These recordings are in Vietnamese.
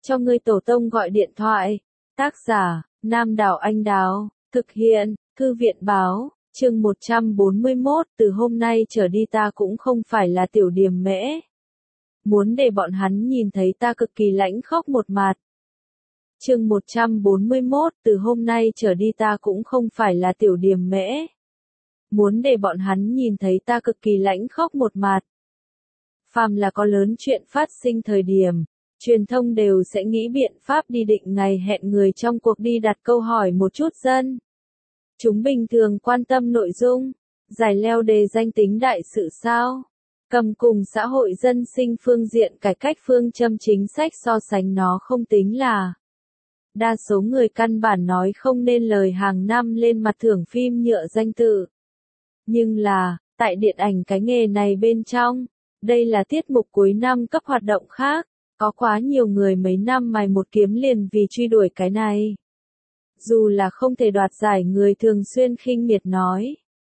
cho ngươi tổ tông gọi điện thoại. Tác giả, Nam Đảo Anh Đào, thực hiện, Thư viện báo, chương 141, từ hôm nay trở đi ta cũng không phải là Tiểu Điềm Mễ. Muốn để bọn hắn nhìn thấy ta cực kỳ lãnh khốc một mặt. Chương 141, từ hôm nay trở đi ta cũng không phải là Tiểu Điềm Mễ. Muốn để bọn hắn nhìn thấy ta cực kỳ lãnh khốc một mặt. Phàm là có lớn chuyện phát sinh thời điểm, truyền thông đều sẽ nghĩ biện pháp đi định ngày hẹn người trong cuộc đi đặt câu hỏi một chút dân. Chúng bình thường quan tâm nội dung, giải leo đề danh tính đại sự sao? Cầm cùng xã hội dân sinh phương diện cải cách phương châm chính sách so sánh nó không tính là. Đa số người căn bản nói không nên lời hàng năm lên mặt thưởng phim nhựa danh tự. Nhưng là, tại điện ảnh cái nghề này bên trong, đây là tiết mục cuối năm cấp hoạt động khác, có quá nhiều người mấy năm mài một kiếm liền vì truy đuổi cái này. Dù là không thể đoạt giải người thường xuyên khinh miệt nói.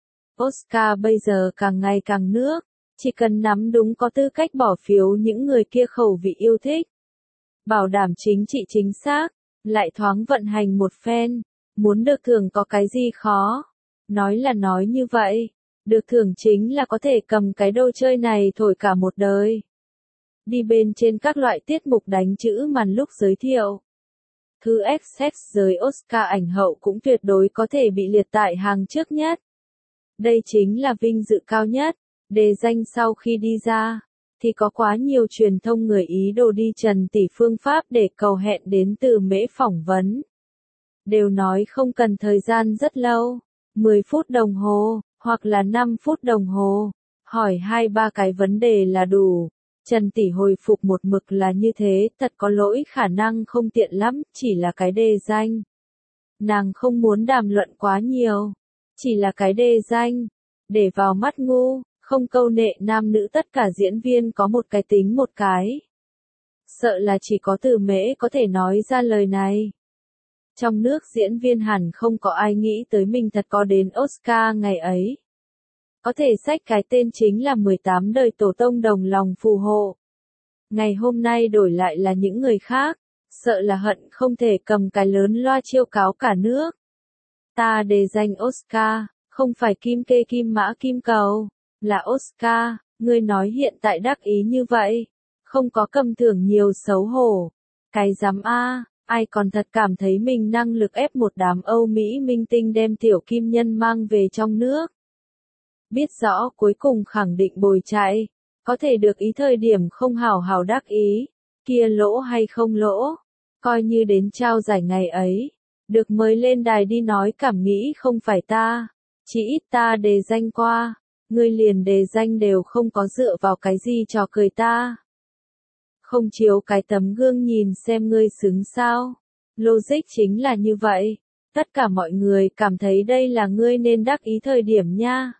Oscar bây giờ càng ngày càng nước, chỉ cần nắm đúng có tư cách bỏ phiếu những người kia khẩu vị yêu thích. Bảo đảm chính trị chính xác, lại thoáng vận hành một phen, muốn được thưởng có cái gì khó. Nói là nói như vậy, được thưởng chính là có thể cầm cái đồ chơi này thổi cả một đời. Đi bên trên các loại tiết mục đánh chữ màn lúc giới thiệu. Thứ XX giới Oscar ảnh hậu cũng tuyệt đối có thể bị liệt tại hàng trước nhất. Đây chính là vinh dự cao nhất. Đề danh sau khi đi ra, thì có quá nhiều truyền thông người ý đồ đi trần tỷ phương pháp để cầu hẹn đến từ Mễ phỏng vấn. Đều nói không cần thời gian rất lâu, 10 phút đồng hồ, hoặc là 5 phút đồng hồ, hỏi 2-3 cái vấn đề là đủ. Trần tỷ hồi phục một mực là như thế, thật có lỗi khả năng không tiện lắm, chỉ là cái đề danh. Nàng không muốn đàm luận quá nhiều, chỉ là cái đề danh, để vào mắt ngu. Không câu nệ nam nữ tất cả diễn viên có một cái tính một cái. Sợ là chỉ có Từ Mễ có thể nói ra lời này. Trong nước diễn viên hẳn không có ai nghĩ tới mình thật có đến Oscar ngày ấy. Có thể xách cái tên chính là 18 đời tổ tông đồng lòng phù hộ. Ngày hôm nay đổi lại là những người khác, sợ là hận không thể cầm cái lớn loa chiêu cáo cả nước. Ta đề danh Oscar, không phải kim kê kim mã kim cầu. Là Oscar, ngươi nói hiện tại đắc ý như vậy, không có cầm thưởng nhiều xấu hổ. Cái dám a, ai còn thật cảm thấy mình năng lực ép một đám Âu Mỹ minh tinh đem tiểu kim nhân mang về trong nước. Biết rõ cuối cùng khẳng định bồi chạy, có thể được ý thời điểm không hào hào đắc ý, kia lỗ hay không lỗ, coi như đến trao giải ngày ấy, được mời lên đài đi nói cảm nghĩ không phải ta, chỉ ít ta đề danh qua. Ngươi liền đề danh đều không có dựa vào cái gì trò cười ta. Không chiếu cái tấm gương nhìn xem ngươi xứng sao. Logic chính là như vậy. Tất cả mọi người cảm thấy đây là ngươi nên đắc ý thời điểm nha.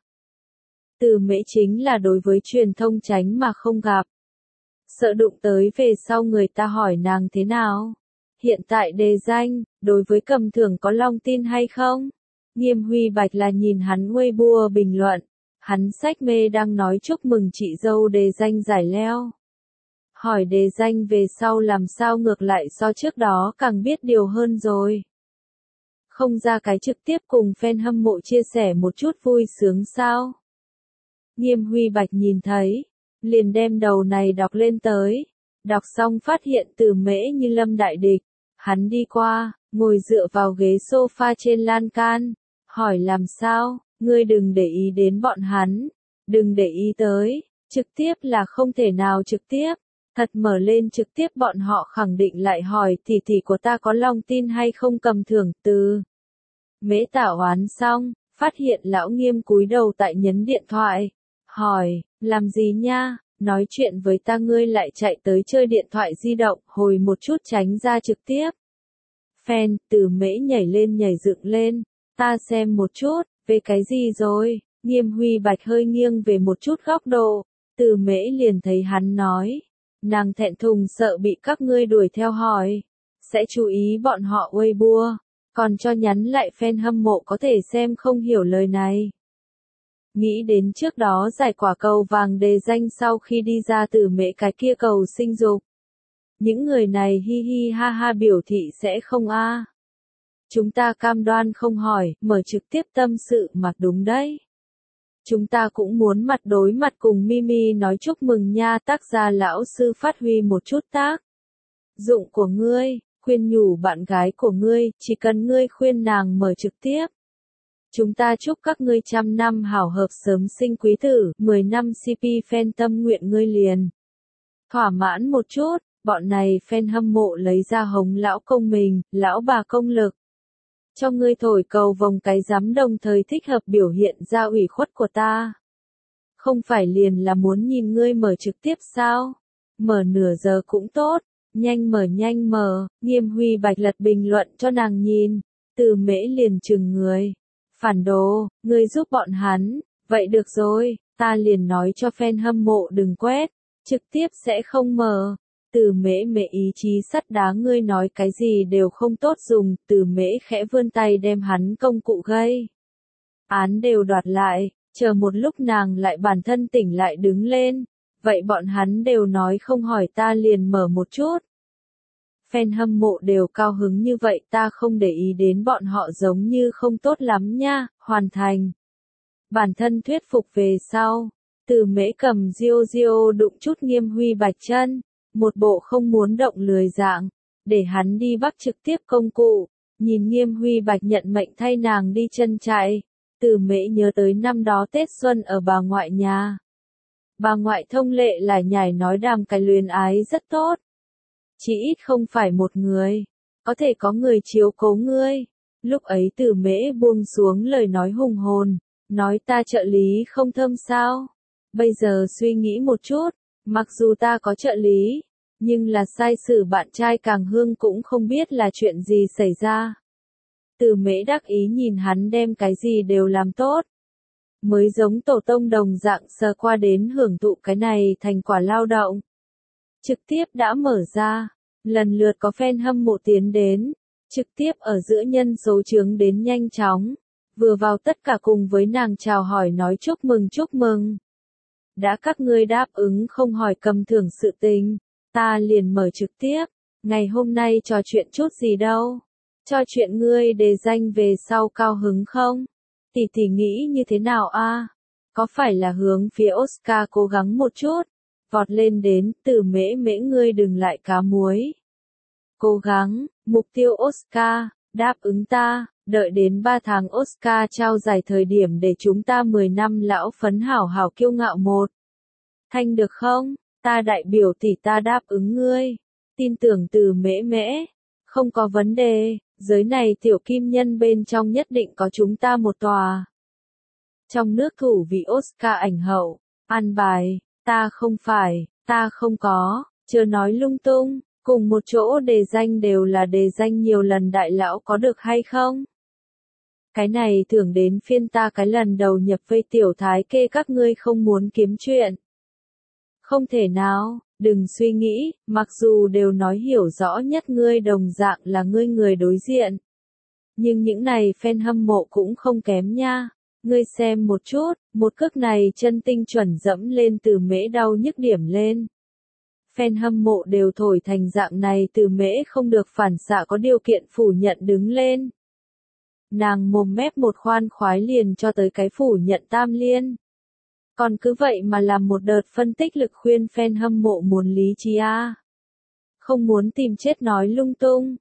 Từ Mễ chính là đối với truyền thông tránh mà không gặp. Sợ đụng tới về sau người ta hỏi nàng thế nào. Hiện tại đề danh, đối với cầm thưởng có lòng tin hay không? Nghiêm Huy Bạch là nhìn hắn Weibo bình luận. Hắn sách mê đang nói chúc mừng chị dâu đề danh giải leo. Hỏi đề danh về sau làm sao ngược lại so trước đó càng biết điều hơn rồi. Không ra cái trực tiếp cùng fan hâm mộ chia sẻ một chút vui sướng sao. Nghiêm Huy Bạch nhìn thấy, liền đem đầu này đọc lên tới. Đọc xong phát hiện Từ Mễ như lâm đại địch. Hắn đi qua, ngồi dựa vào ghế sofa trên lan can. Hỏi làm sao? Ngươi đừng để ý đến bọn hắn, đừng để ý tới, trực tiếp là không thể nào trực tiếp, thật mở lên trực tiếp bọn họ khẳng định lại hỏi tỷ của ta có lòng tin hay không cầm thưởng. Từ Mễ tảo oán xong, phát hiện lão Nghiêm cúi đầu tại nhấn điện thoại, hỏi, làm gì nha, nói chuyện với ta ngươi lại chạy tới chơi điện thoại di động, hồi một chút tránh ra trực tiếp. Fan, Từ Mễ nhảy lên nhảy dựng lên, ta xem một chút. Về cái gì rồi? Nghiêm Huy Bạch hơi nghiêng về một chút góc độ. Từ Mễ liền thấy hắn nói. Nàng thẹn thùng sợ bị các ngươi đuổi theo hỏi. Sẽ chú ý bọn họ Weibo. Còn cho nhắn lại fan hâm mộ có thể xem không hiểu lời này. Nghĩ đến trước đó giải quả cầu vàng đề danh sau khi đi ra Từ Mễ cái kia cầu sinh dục. Những người này hi hi ha ha biểu thị sẽ không a. Chúng ta cam đoan không hỏi, mở trực tiếp tâm sự mà đúng đấy. Chúng ta cũng muốn mặt đối mặt cùng Mimi nói chúc mừng nha, tác gia lão sư phát huy một chút tác dụng của ngươi, khuyên nhủ bạn gái của ngươi, chỉ cần ngươi khuyên nàng mở trực tiếp. Chúng ta chúc các ngươi trăm năm hảo hợp sớm sinh quý tử, 10 năm CP fan tâm nguyện ngươi liền. Thỏa mãn một chút, bọn này fan hâm mộ lấy ra hống lão công mình, lão bà công lực. Cho ngươi thổi cầu vòng cái rắm đồng thời thích hợp biểu hiện ra ủy khuất của ta. Không phải liền là muốn nhìn ngươi mở trực tiếp sao? Mở nửa giờ cũng tốt, nhanh mở, Nghiêm Huy Bạch lật bình luận cho nàng nhìn. Từ Mễ liền chừng người. Phản đồ, ngươi giúp bọn hắn, vậy được rồi, ta liền nói cho fan hâm mộ đừng quét, trực tiếp sẽ không mở. Từ Mễ mẹ ý chí sắt đá, ngươi nói cái gì đều không tốt dùng, Từ Mễ khẽ vươn tay đem hắn công cụ gây án đều đoạt lại, chờ một lúc nàng lại bản thân tỉnh lại đứng lên, vậy bọn hắn đều nói không hỏi ta liền mở một chút. Fan hâm mộ đều cao hứng như vậy, ta không để ý đến bọn họ giống như không tốt lắm nha, hoàn thành. Bản thân thuyết phục về sau, Từ Mễ cầm Diêu đụng chút Nghiêm Huy Bạch chân, một bộ không muốn động lười dạng, để hắn đi bắt trực tiếp công cụ, nhìn Nghiêm Huy Bạch nhận mệnh thay nàng đi chân chạy. Từ Mễ nhớ tới năm đó Tết Xuân ở bà ngoại nhà. Bà ngoại thông lệ lại nhảy nói đàm cái luyến ái rất tốt. Chỉ ít không phải một người, có thể có người chiếu cố ngươi. Lúc ấy Từ Mễ buông xuống lời nói hùng hồn, nói ta trợ lý không thơm sao. Bây giờ suy nghĩ một chút, mặc dù ta có trợ lý, nhưng là sai sử bạn trai càng hương cũng không biết là chuyện gì xảy ra. Từ Mễ đắc ý nhìn hắn đem cái gì đều làm tốt. Mới giống tổ tông đồng dạng sờ qua đến hưởng thụ cái này thành quả lao động. Trực tiếp đã mở ra, lần lượt có fan hâm mộ tiến đến, trực tiếp ở giữa nhân số chướng đến nhanh chóng, vừa vào tất cả cùng với nàng chào hỏi nói chúc mừng. Đã các ngươi đáp ứng không hỏi cầm thưởng sự tình, ta liền mở trực tiếp, ngày hôm nay trò chuyện chút gì đâu, cho chuyện ngươi đề danh về sau cao hứng không? Tỷ nghĩ như thế nào a? Có phải là hướng phía Oscar cố gắng một chút? Vọt lên đến, Từ Mễ ngươi đừng lại cá muối. Cố gắng, mục tiêu Oscar, đáp ứng ta, đợi đến 3 tháng Oscar trao giải thời điểm để chúng ta 10 năm lão phấn hảo hảo kiêu ngạo một. Thanh được không? Ta đại biểu tỷ ta đáp ứng ngươi. Tin tưởng Từ Mễ, không có vấn đề, giới này tiểu kim nhân bên trong nhất định có chúng ta một tòa. Trong nước thủ vị Oscar ảnh hậu, an bài. Ta không có, chưa nói lung tung, cùng một chỗ đề danh đều là đề danh nhiều lần đại lão có được hay không? Cái này thưởng đến phiên ta cái lần đầu nhập vây tiểu thái kê các ngươi không muốn kiếm chuyện. Không thể nào, đừng suy nghĩ, mặc dù đều nói hiểu rõ nhất ngươi đồng dạng là ngươi người đối diện. Nhưng những này fan hâm mộ cũng không kém nha. Ngươi xem một chút, một cước này chân tinh chuẩn dẫm lên Từ Mễ đau nhức điểm lên. Fan hâm mộ đều thổi thành dạng này, Từ Mễ không được phản xạ có điều kiện phủ nhận đứng lên. Nàng mồm mép một khoan khoái liền cho tới cái phủ nhận tam liên. Còn cứ vậy mà làm một đợt phân tích lực khuyên fan hâm mộ muốn lý trí a. Không muốn tìm chết nói lung tung.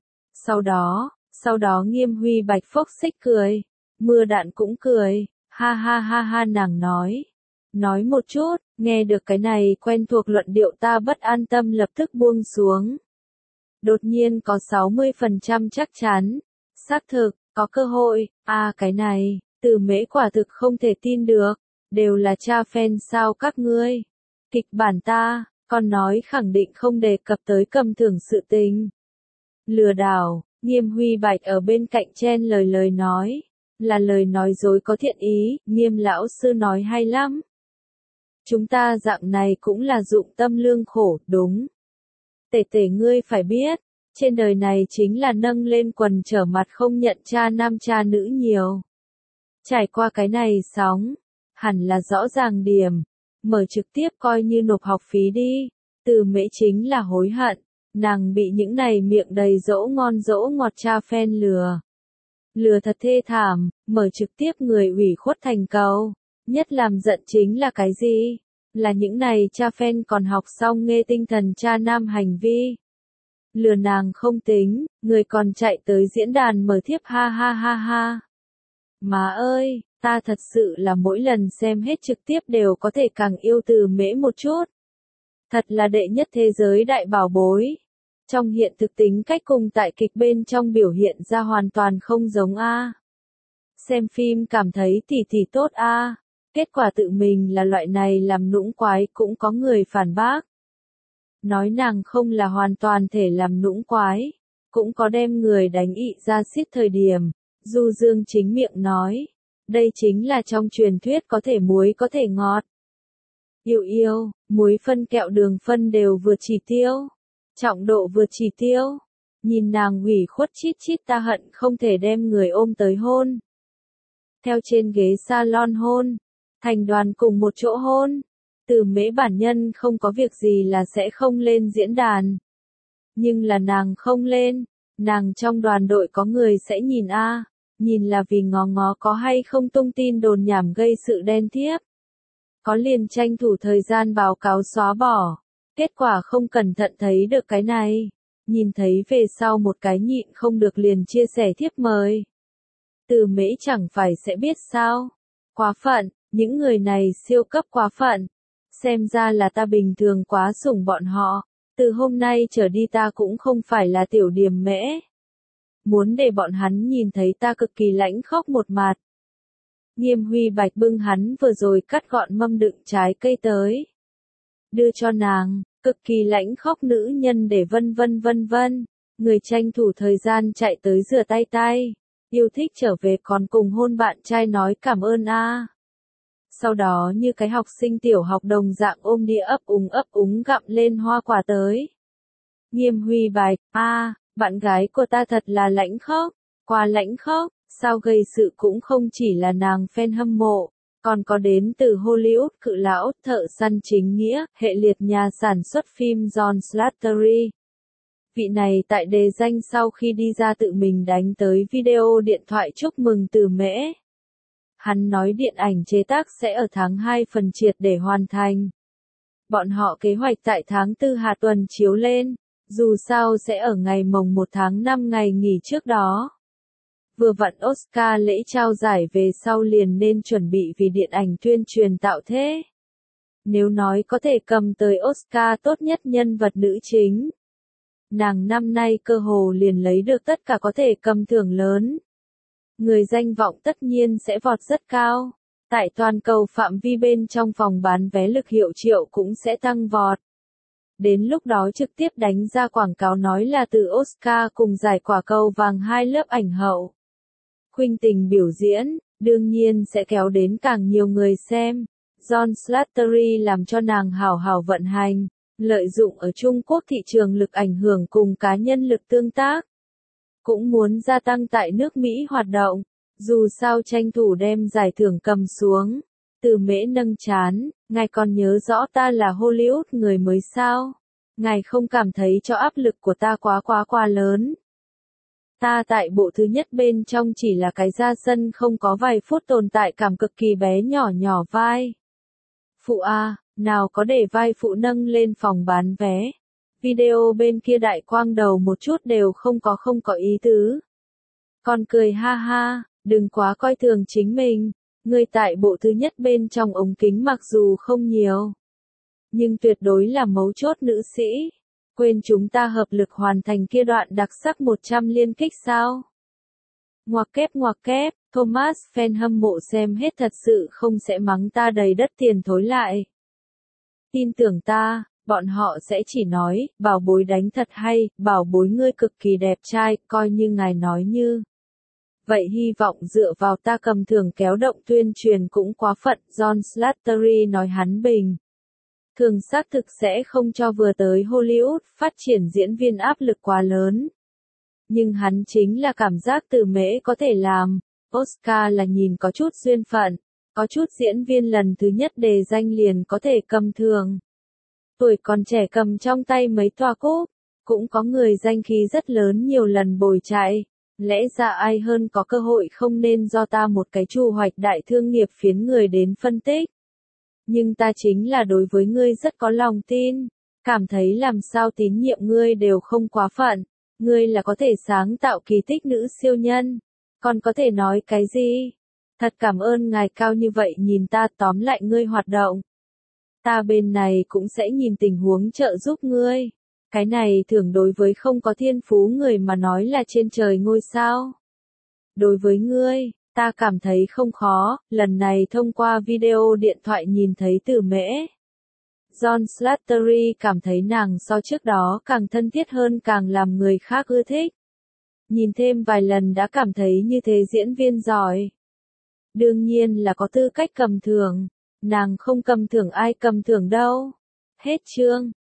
Sau đó Nghiêm Huy Bạch phốc xích cười. Mưa đạn cũng cười, ha ha nàng nói. Nói một chút, nghe được cái này quen thuộc luận điệu ta bất an tâm lập tức buông xuống. Đột nhiên có 60% chắc chắn. Xác thực, có cơ hội, cái này, Từ Mễ quả thực không thể tin được. Đều là cha fan sao các ngươi. Kịch bản ta, còn nói khẳng định không đề cập tới cầm thưởng sự tình. Lừa đảo, Nghiêm Huy Bạch ở bên cạnh chen lời nói. Là lời nói dối có thiện ý, Nghiêm lão sư nói hay lắm. Chúng ta dạng này cũng là dụng tâm lương khổ, đúng. Tể ngươi phải biết, trên đời này chính là nâng lên quần trở mặt không nhận cha nam cha nữ nhiều. Trải qua cái này sóng, hẳn là rõ ràng điểm, mở trực tiếp coi như nộp học phí đi, Từ Mễ chính là hối hận, Nàng bị những này miệng đầy dỗ ngon dỗ ngọt cha fan lừa. Lừa thật thê thảm, mở trực tiếp người ủy khuất thành cầu. Nhất làm giận chính là cái gì? Là những này cha fan còn học xong nghe tinh thần cha nam hành vi. Lừa nàng không tính, người còn chạy tới diễn đàn mở thiếp ha ha ha ha. Má ơi, ta thật sự là mỗi lần xem hết trực tiếp đều có thể càng yêu Từ Mễ một chút. Thật là đệ nhất thế giới đại bảo bối. Trong hiện thực tính cách cùng tại kịch bên trong biểu hiện ra hoàn toàn không giống a. Xem phim cảm thấy tỷ tốt a. Kết quả tự mình là loại này làm nũng quái cũng có người phản bác. Nói nàng không là hoàn toàn thể làm nũng quái. Cũng có đem người đánh ị ra xiết thời điểm. Du Dương chính miệng nói. Đây chính là trong truyền thuyết có thể muối có thể ngọt. Yêu, muối phân kẹo đường phân đều vừa chỉ tiêu. Trọng độ vừa chỉ tiêu. Nhìn nàng ủy khuất chít chít ta hận không thể đem người ôm tới hôn. Theo trên ghế salon hôn. Thành đoàn cùng một chỗ hôn. Từ Mễ bản nhân không có việc gì là sẽ không lên diễn đàn. Nhưng là nàng không lên. Nàng trong đoàn đội có người sẽ nhìn a. Nhìn là vì ngó ngó có hay không tung tin đồn nhảm gây sự đen thiếp. Có liền tranh thủ thời gian báo cáo xóa bỏ. Kết quả không cẩn thận thấy được cái này. Nhìn thấy về sau một cái nhịn không được liền chia sẻ thiếp mời. Từ Mễ chẳng phải sẽ biết sao. Quá phận, những người này siêu cấp quá phận. Xem ra là ta bình thường quá sủng bọn họ. Từ hôm nay trở đi ta cũng không phải là tiểu điềm mễ. Muốn để bọn hắn nhìn thấy ta cực kỳ lãnh khóc một mặt. Nghiêm Huy Bạch bưng hắn vừa rồi cắt gọn mâm đựng trái cây tới. Đưa cho nàng, cực kỳ lãnh khóc nữ nhân để vân vân. Người tranh thủ thời gian chạy tới rửa tay. Yêu thích trở về còn cùng hôn bạn trai nói cảm ơn a. Sau đó như cái học sinh tiểu học đồng dạng ôm đĩa ấp úng gặm lên hoa quả tới. Nghiêm Huy Bạch, bạn gái của ta thật là lãnh khóc, quá lãnh khóc, sao gây sự cũng không chỉ là nàng fan hâm mộ, còn có đến từ Hollywood cự lão, thợ săn chính nghĩa, hệ liệt nhà sản xuất phim John Slattery. Vị này tại đề danh sau khi đi ra tự mình đánh tới video điện thoại chúc mừng Từ Mễ. Hắn nói điện ảnh chế tác sẽ ở tháng 2 phần triệt để hoàn thành. Bọn họ kế hoạch tại tháng 4 hạ tuần chiếu lên, dù sao sẽ ở ngày mồng 1 tháng 5 ngày nghỉ trước đó. Vừa vặn Oscar lễ trao giải về sau liền nên chuẩn bị vì điện ảnh tuyên truyền tạo thế. Nếu nói có thể cầm tới Oscar tốt nhất nhân vật nữ chính. Nàng năm nay cơ hồ liền lấy được tất cả có thể cầm thưởng lớn. Người danh vọng tất nhiên sẽ vọt rất cao. Tại toàn cầu phạm vi bên trong phòng bán vé lực hiệu triệu cũng sẽ tăng vọt. Đến lúc đó trực tiếp đánh ra quảng cáo nói là từ Oscar cùng giải quả cầu vàng 2 lớp ảnh hậu. Khuynh tình biểu diễn, đương nhiên sẽ kéo đến càng nhiều người xem. John Slattery làm cho nàng hảo hảo vận hành, lợi dụng ở Trung Quốc thị trường lực ảnh hưởng cùng cá nhân lực tương tác. Cũng muốn gia tăng tại nước Mỹ hoạt động, dù sao tranh thủ đem giải thưởng cầm xuống. Từ Mễ nâng chán, ngài còn nhớ rõ ta là Hollywood người mới sao? Ngài không cảm thấy cho áp lực của ta quá lớn. Ta tại bộ thứ nhất bên trong chỉ là cái ra sân không có vài phút tồn tại cảm cực kỳ bé nhỏ vai. Phụ A, nào có để vai phụ nâng lên phòng bán vé. Video bên kia đại quang đầu một chút đều không có ý tứ. Còn cười ha ha, đừng quá coi thường chính mình. Người tại bộ thứ nhất bên trong ống kính mặc dù không nhiều. Nhưng tuyệt đối là mấu chốt nữ sĩ. Quên chúng ta hợp lực hoàn thành kia đoạn đặc sắc 100 liên kích sao? Ngoặc kép, Thomas fan hâm mộ xem hết thật sự không sẽ mắng ta đầy đất tiền thối lại. Tin tưởng ta, bọn họ sẽ chỉ nói, bảo bối đánh thật hay, bảo bối ngươi cực kỳ đẹp trai, coi như ngài nói như. Vậy hy vọng dựa vào ta cầm thưởng kéo động tuyên truyền cũng quá phận, John Slattery nói hắn bình. Thường xác thực sẽ không cho vừa tới Hollywood phát triển diễn viên áp lực quá lớn. Nhưng hắn chính là cảm giác Từ Mễ có thể làm. Oscar là nhìn có chút duyên phận, có chút diễn viên lần thứ nhất đề danh liền có thể cầm thưởng. Tuổi còn trẻ cầm trong tay mấy tòa cúp, Cũng có người danh khí rất lớn nhiều lần bồi chạy. Lẽ ra ai hơn có cơ hội không nên do ta một cái chu hoạch đại thương nghiệp phiến người đến phân tích. Nhưng ta chính là đối với ngươi rất có lòng tin. Cảm thấy làm sao tín nhiệm ngươi đều không quá phận. Ngươi là có thể sáng tạo kỳ tích nữ siêu nhân. Còn có thể nói cái gì? Thật cảm ơn ngài cao như vậy nhìn ta tóm lại ngươi hoạt động. Ta bên này cũng sẽ nhìn tình huống trợ giúp ngươi. Cái này thường đối với không có thiên phú người mà nói là trên trời ngôi sao. Đối với ngươi, ta cảm thấy không khó, lần này thông qua video điện thoại nhìn thấy Từ Mễ. John Slattery cảm thấy nàng so trước đó càng thân thiết hơn càng làm người khác ưa thích. Nhìn thêm vài lần đã cảm thấy như thế diễn viên giỏi. Đương nhiên là có tư cách cầm thưởng. Nàng không cầm thưởng ai cầm thưởng đâu. Hết chương.